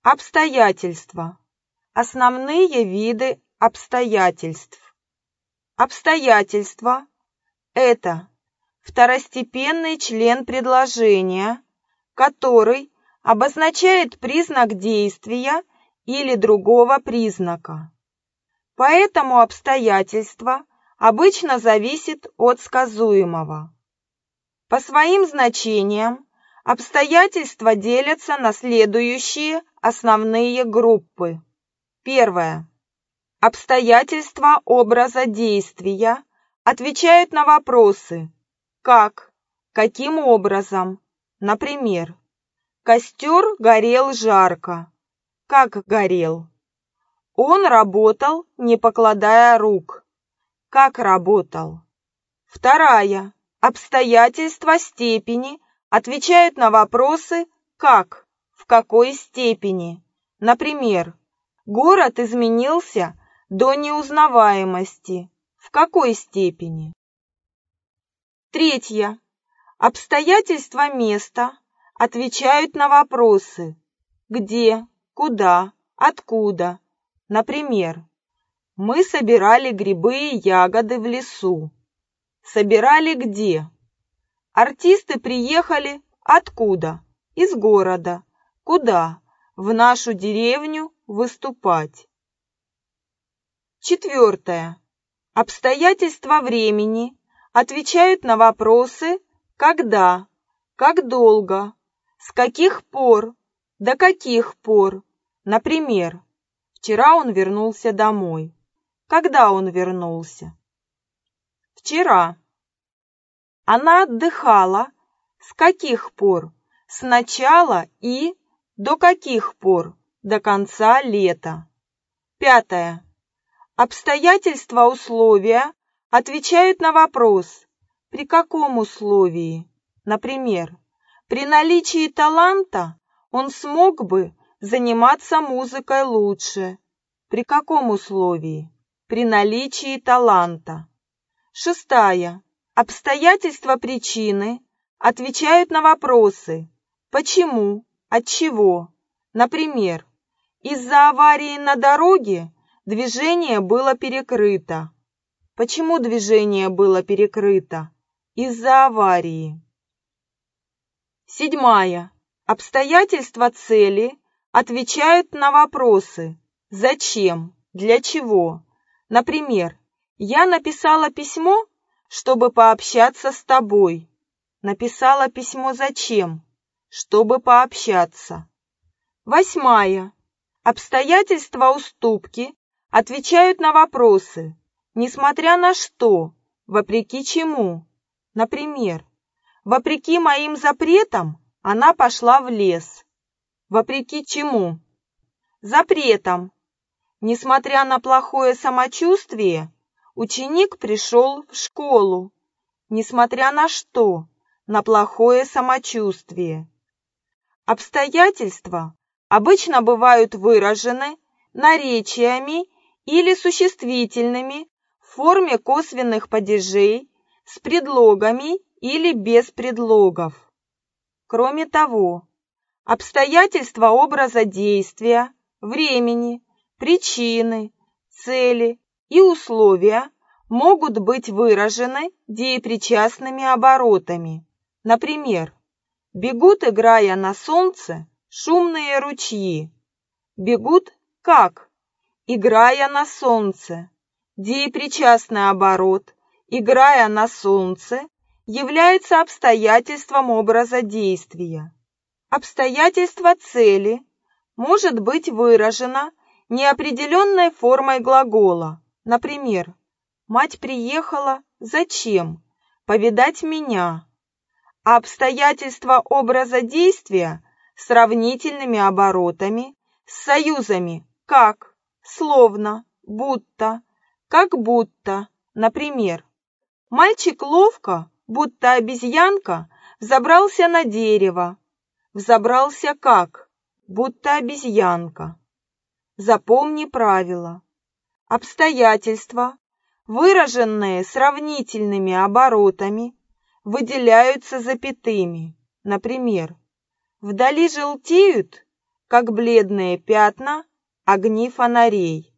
Обстоятельства. Основные виды обстоятельств. Обстоятельства – это второстепенный член предложения, который обозначает признак действия или другого признака. Поэтому обстоятельство обычно зависит от сказуемого. По своим значениям обстоятельства делятся на следующие основные группы. Первое. Обстоятельства образа действия отвечают на вопросы «как?», «каким образом?». Например, костер горел жарко. Как горел? Он работал, не покладая рук. Как работал? Вторая. Обстоятельства степени отвечают на вопросы «как?», «в какой степени?». Например, город изменился до неузнаваемости. В какой степени? Третье. Обстоятельства места отвечают на вопросы «где?», «куда?», «откуда?». Например, мы собирали грибы и ягоды в лесу. Собирали где? Артисты приехали откуда? Из города. Куда? В нашу деревню выступать. Четвертое. Обстоятельства времени отвечают на вопросы «когда?», «как долго?», «с каких пор?», «до каких пор?». Например, вчера он вернулся домой. Когда он вернулся? Вчера. Она отдыхала. С каких пор? С начала и до каких пор? До конца лета. Пятое. Обстоятельства условия отвечают на вопрос «при каком условии?». Например, при наличии таланта он смог бы заниматься музыкой лучше. При каком условии? При наличии таланта. Шестая. Обстоятельства причины отвечают на вопросы «почему?», «отчего?». Например, из-за аварии на дороге движение было перекрыто. Почему движение было перекрыто? Из-за аварии. Седьмая. Обстоятельства цели отвечают на вопросы «зачем?», «для чего?». Например, я написала письмо, чтобы пообщаться с тобой. Написала письмо зачем? Чтобы пообщаться. Восьмая. Обстоятельства уступки отвечают на вопросы «несмотря на что?», «вопреки чему?». Например, вопреки моим запретам она пошла в лес. Вопреки чему? Запретам. Несмотря на плохое самочувствие, ученик пришел в школу. Несмотря на что? На плохое самочувствие. Обстоятельства обычно бывают выражены наречиями или существительными в форме косвенных падежей с предлогами или без предлогов. Кроме того, обстоятельства образа действия, времени, причины, цели и условия могут быть выражены деепричастными оборотами. Например, бегут, играя на солнце, шумные ручьи. Бегут как? Играя на солнце. Деепричастный оборот, играя на солнце, является обстоятельством образа действия. Обстоятельство цели может быть выражено неопределенной формой глагола. Например, мать приехала зачем? Повидать меня. А обстоятельства образа действия сравнительными оборотами с союзами как, словно, будто, как будто. Например, мальчик ловко, будто обезьянка, взобрался на дерево. Взобрался как? Будто обезьянка. Запомни правило. Обстоятельства, выраженные сравнительными оборотами, выделяются запятыми. Например, вдали желтеют как бледные пятна огни фонарей.